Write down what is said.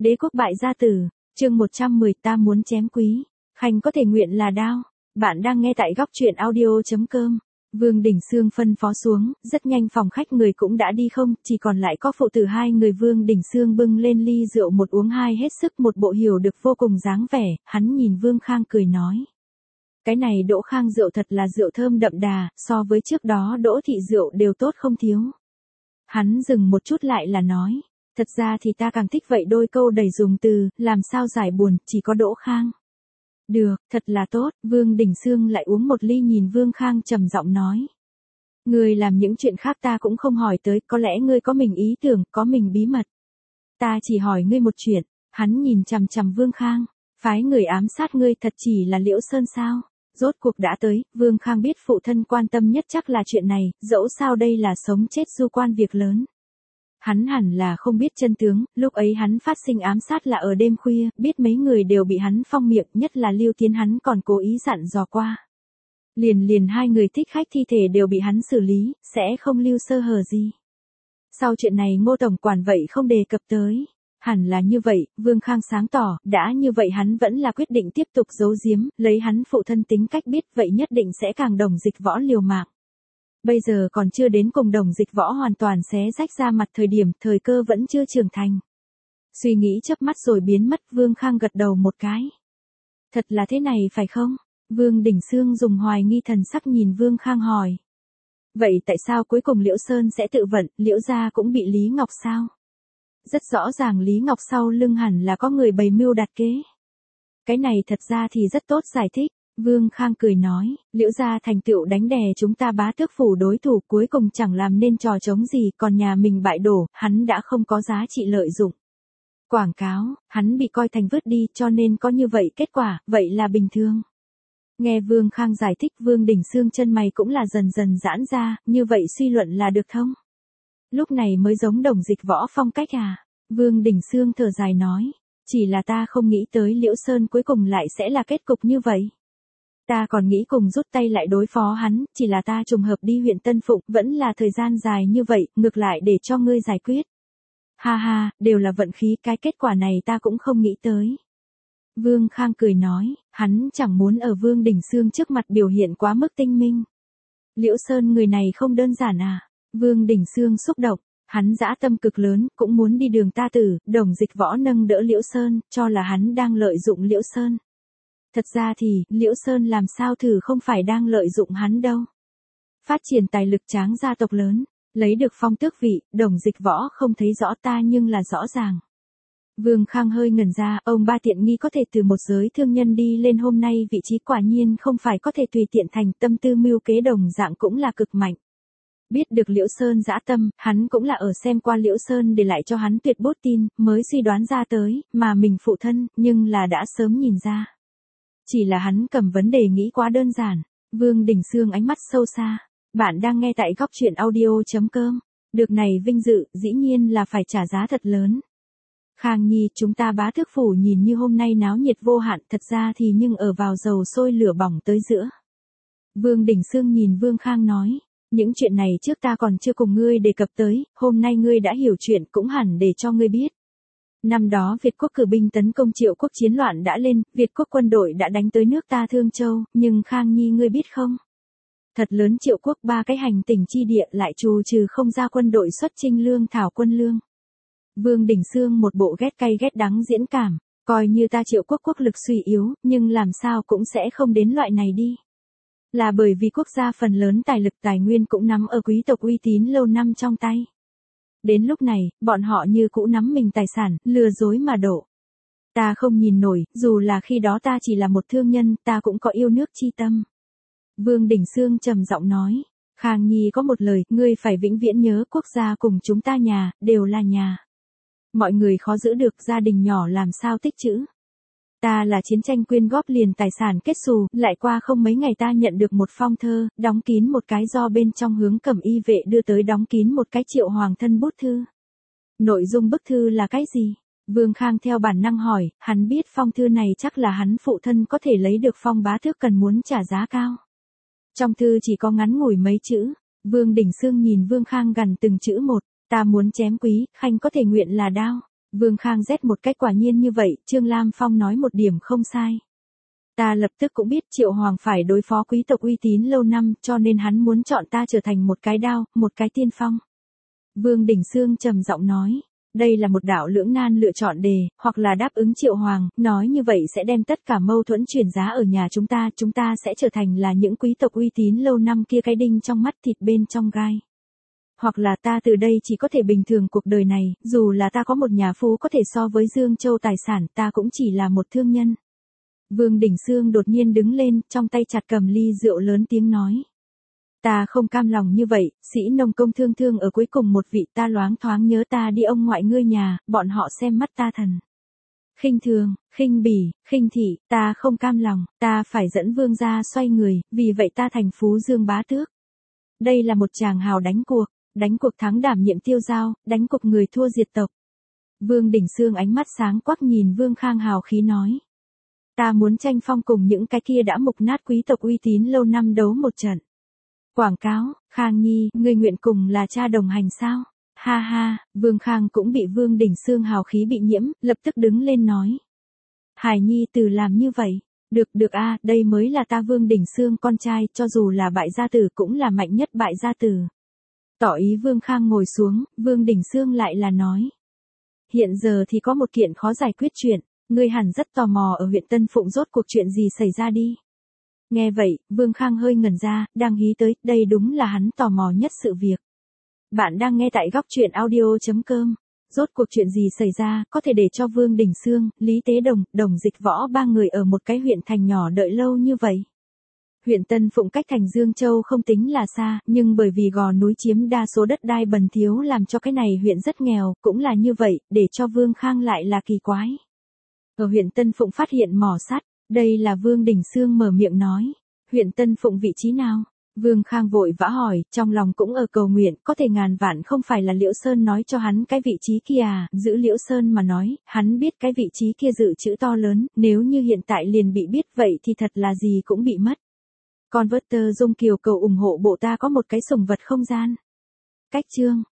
Đế quốc bại gia tử, chương 110 ta muốn chém quý, khanh có thể nguyện là đao. Bạn đang nghe tại góc truyện audio.com. Vương Đình Sương phân phó xuống, rất nhanh phòng khách người cũng đã đi không, chỉ còn lại có phụ tử hai người. Vương Đình Sương bưng lên ly rượu một uống hai hết sức, một bộ hiểu được vô cùng dáng vẻ, hắn nhìn Vương Khang cười nói. Cái này Đỗ Khang rượu thật là rượu thơm đậm đà, so với trước đó Đỗ thị rượu đều tốt không thiếu. Hắn dừng một chút lại là nói. Thật ra thì ta càng thích vậy đôi câu đầy dùng từ, làm sao giải buồn, chỉ có Đỗ Khang. Được, thật là tốt, Vương Đình Sương lại uống một ly nhìn Vương Khang trầm giọng nói. Ngươi làm những chuyện khác ta cũng không hỏi tới, có lẽ ngươi có mình ý tưởng, có mình bí mật. Ta chỉ hỏi ngươi một chuyện, hắn nhìn chằm chằm Vương Khang, phái người ám sát ngươi thật chỉ là Liễu Sơn sao? Rốt cuộc đã tới, Vương Khang biết phụ thân quan tâm nhất chắc là chuyện này, dẫu sao đây là sống chết du quan việc lớn. Hắn hẳn là không biết chân tướng, lúc ấy hắn phát sinh ám sát là ở đêm khuya, biết mấy người đều bị hắn phong miệng, nhất là Lưu Tiến hắn còn cố ý dặn dò qua. Liền hai người thích khách thi thể đều bị hắn xử lý, sẽ không lưu sơ hở gì. Sau chuyện này Ngô tổng quản vậy không đề cập tới. Hẳn là như vậy, Vương Khang sáng tỏ, đã như vậy hắn vẫn là quyết định tiếp tục giấu giếm, lấy hắn phụ thân tính cách biết vậy nhất định sẽ càng Đồng Dịch Võ liều mạng. Bây giờ còn chưa đến cùng Đồng Dịch Võ hoàn toàn xé rách ra mặt thời điểm, thời cơ vẫn chưa trưởng thành. Suy nghĩ chớp mắt rồi biến mất, Vương Khang gật đầu một cái. Thật là thế này phải không? Vương Đình Sương dùng hoài nghi thần sắc nhìn Vương Khang hỏi. Vậy tại sao cuối cùng Liễu Sơn sẽ tự vận, Liễu gia cũng bị Lý Ngọc sao? Rất rõ ràng Lý Ngọc sau lưng hẳn là có người bày mưu đặt kế. Cái này thật ra thì rất tốt giải thích. Vương Khang cười nói, Liễu gia thành tựu đánh đè chúng ta Bá Tước phủ đối thủ cuối cùng chẳng làm nên trò trống gì, còn nhà mình bại đổ, hắn đã không có giá trị lợi dụng. Quảng cáo, hắn bị coi thành vứt đi cho nên có như vậy kết quả, vậy là bình thường. Nghe Vương Khang giải thích Vương Đình Sương chân mày cũng là dần dần giãn ra, như vậy suy luận là được thông. Lúc này mới giống Đồng Dịch Võ phong cách à? Vương Đình Sương thở dài nói, chỉ là ta không nghĩ tới Liễu Sơn cuối cùng lại sẽ là kết cục như vậy. Ta còn nghĩ cùng rút tay lại đối phó hắn, chỉ là ta trùng hợp đi huyện Tân Phụng, vẫn là thời gian dài như vậy, ngược lại để cho ngươi giải quyết. Ha ha, đều là vận khí, cái kết quả này ta cũng không nghĩ tới. Vương Khang cười nói, hắn chẳng muốn ở Vương Đình Sương trước mặt biểu hiện quá mức tinh minh. Liễu Sơn người này không đơn giản à? Vương Đình Sương xúc động, hắn dã tâm cực lớn, cũng muốn đi đường ta tử, Đồng Dịch Võ nâng đỡ Liễu Sơn, cho là hắn đang lợi dụng Liễu Sơn. Thật ra thì, Liễu Sơn làm sao thử không phải đang lợi dụng hắn đâu. Phát triển tài lực tráng gia tộc lớn, lấy được phong tước vị, Đồng Dịch Võ không thấy rõ ta nhưng là rõ ràng. Vương Khang hơi ngẩn ra, ông ba tiện nghi có thể từ một giới thương nhân đi lên hôm nay vị trí quả nhiên không phải có thể tùy tiện thành, tâm tư mưu kế đồng dạng cũng là cực mạnh. Biết được Liễu Sơn dã tâm, hắn cũng là ở xem qua Liễu Sơn để lại cho hắn tuyệt bút tin, mới suy đoán ra tới, mà mình phụ thân, nhưng là đã sớm nhìn ra. Chỉ là hắn cầm vấn đề nghĩ quá đơn giản. Vương Đình Sương ánh mắt sâu xa. Bạn đang nghe tại góc truyện audio.com. Được này vinh dự, dĩ nhiên là phải trả giá thật lớn. Khang Nhi, chúng ta Bá Tước phủ nhìn như hôm nay náo nhiệt vô hạn, thật ra thì nhưng ở vào dầu sôi lửa bỏng tới giữa. Vương Đình Sương nhìn Vương Khang nói. Những chuyện này trước ta còn chưa cùng ngươi đề cập tới, hôm nay ngươi đã hiểu chuyện cũng hẳn để cho ngươi biết. Năm đó Việt quốc cử binh tấn công Triệu quốc chiến loạn đã lên, Việt quốc quân đội đã đánh tới nước ta Thương Châu, nhưng Khang Nhi ngươi biết không? Thật lớn Triệu quốc 3 cái hành tỉnh chi địa lại trù trừ không ra quân đội xuất chinh lương thảo quân lương. Vương Đình Sương một bộ ghét cay ghét đắng diễn cảm, coi như ta Triệu quốc quốc lực suy yếu, nhưng làm sao cũng sẽ không đến loại này đi. Là bởi vì quốc gia phần lớn tài lực tài nguyên cũng nắm ở quý tộc uy tín lâu năm trong tay. Đến lúc này, bọn họ như cũ nắm mình tài sản, lừa dối mà đổ. Ta không nhìn nổi, dù là khi đó ta chỉ là một thương nhân, ta cũng có yêu nước chi tâm. Vương Đình Sương trầm giọng nói, Khang Nhi có một lời, ngươi phải vĩnh viễn nhớ quốc gia cùng chúng ta nhà, đều là nhà. Mọi người khó giữ được, gia đình nhỏ làm sao tích trữ. Ta là chiến tranh quyên góp liền tài sản kết xù, lại qua không mấy ngày ta nhận được một phong thơ, đóng kín một cái do bên trong hướng Cẩm Y vệ đưa tới đóng kín một cái Triệu hoàng thân bút thư. Nội dung bức thư là cái gì? Vương Khang theo bản năng hỏi, hắn biết phong thư này chắc là hắn phụ thân có thể lấy được Phong Bá Tước cần muốn trả giá cao. Trong thư chỉ có ngắn ngủi mấy chữ, Vương Đình Sương nhìn Vương Khang gần từng chữ một, ta muốn chém quý, khanh có thể nguyện là đao. Vương Khang rét một cách quả nhiên như vậy, Trương Lam Phong nói một điểm không sai. Ta lập tức cũng biết Triệu Hoàng phải đối phó quý tộc uy tín lâu năm, cho nên hắn muốn chọn ta trở thành một cái đao, một cái tiên phong. Vương Đình Xương trầm giọng nói, đây là một đạo lưỡng nan lựa chọn đề, hoặc là đáp ứng Triệu Hoàng, nói như vậy sẽ đem tất cả mâu thuẫn chuyển giá ở nhà chúng ta sẽ trở thành là những quý tộc uy tín lâu năm kia cái đinh trong mắt thịt bên trong gai. Hoặc là ta từ đây chỉ có thể bình thường cuộc đời này, dù là ta có một nhà phú có thể so với Dương Châu tài sản, ta cũng chỉ là một thương nhân. Vương Đình Xương đột nhiên đứng lên, trong tay chặt cầm ly rượu lớn tiếng nói. Ta không cam lòng như vậy, sĩ nông công thương thương ở cuối cùng một vị, ta loáng thoáng nhớ ta đi ông ngoại ngươi nhà, bọn họ xem mắt ta thần. Khinh thường, khinh bỉ, khinh thị, ta không cam lòng, ta phải dẫn vương gia xoay người, vì vậy ta thành Phú Dương bá tước. Đây là một chàng hào đánh cuộc thắng đảm nhiệm tiêu giao, đánh cuộc người thua diệt tộc. Vương Đình Xương ánh mắt sáng quắc nhìn Vương Khang hào khí nói. Ta muốn tranh phong cùng những cái kia đã mục nát quý tộc uy tín lâu năm đấu một trận. Quảng cáo, Khang Nhi, ngươi nguyện cùng là cha đồng hành sao? Ha ha, Vương Khang cũng bị Vương Đình Xương hào khí bị nhiễm, lập tức đứng lên nói. Hải Nhi từ làm như vậy. Được a, đây mới là ta Vương Đình Xương con trai, cho dù là bại gia tử cũng là mạnh nhất bại gia tử. Tỏ ý Vương Khang ngồi xuống, Vương Đình Xương lại là nói. Hiện giờ thì có một kiện khó giải quyết chuyện, ngươi hẳn rất tò mò ở huyện Tân Phụng rốt cuộc chuyện gì xảy ra đi. Nghe vậy, Vương Khang hơi ngẩn ra, đang hí tới, đây đúng là hắn tò mò nhất sự việc. Bạn đang nghe tại góc truyện audio.com. Rốt cuộc chuyện gì xảy ra, có thể để cho Vương Đình Xương, Lý Tế Đồng, Đồng Dịch Võ ba người ở một cái huyện thành nhỏ đợi lâu như vậy. Huyện Tân Phụng cách thành Dương Châu không tính là xa, nhưng bởi vì gò núi chiếm đa số đất đai bần thiếu làm cho cái này huyện rất nghèo, cũng là như vậy, để cho Vương Khang lại là kỳ quái. Ở huyện Tân Phụng phát hiện mỏ sắt, đây là Vương Đình Xương mở miệng nói. Huyện Tân Phụng vị trí nào? Vương Khang vội vã hỏi, trong lòng cũng ở cầu nguyện, có thể ngàn vạn không phải là Liễu Sơn nói cho hắn cái vị trí kia à, giữ Liễu Sơn mà nói, hắn biết cái vị trí kia dự trữ to lớn, nếu như hiện tại liền bị biết vậy thì thật là gì cũng bị mất. Converter Dung Kiều cầu ủng hộ bộ ta có một cái sủng vật không gian. Cách chương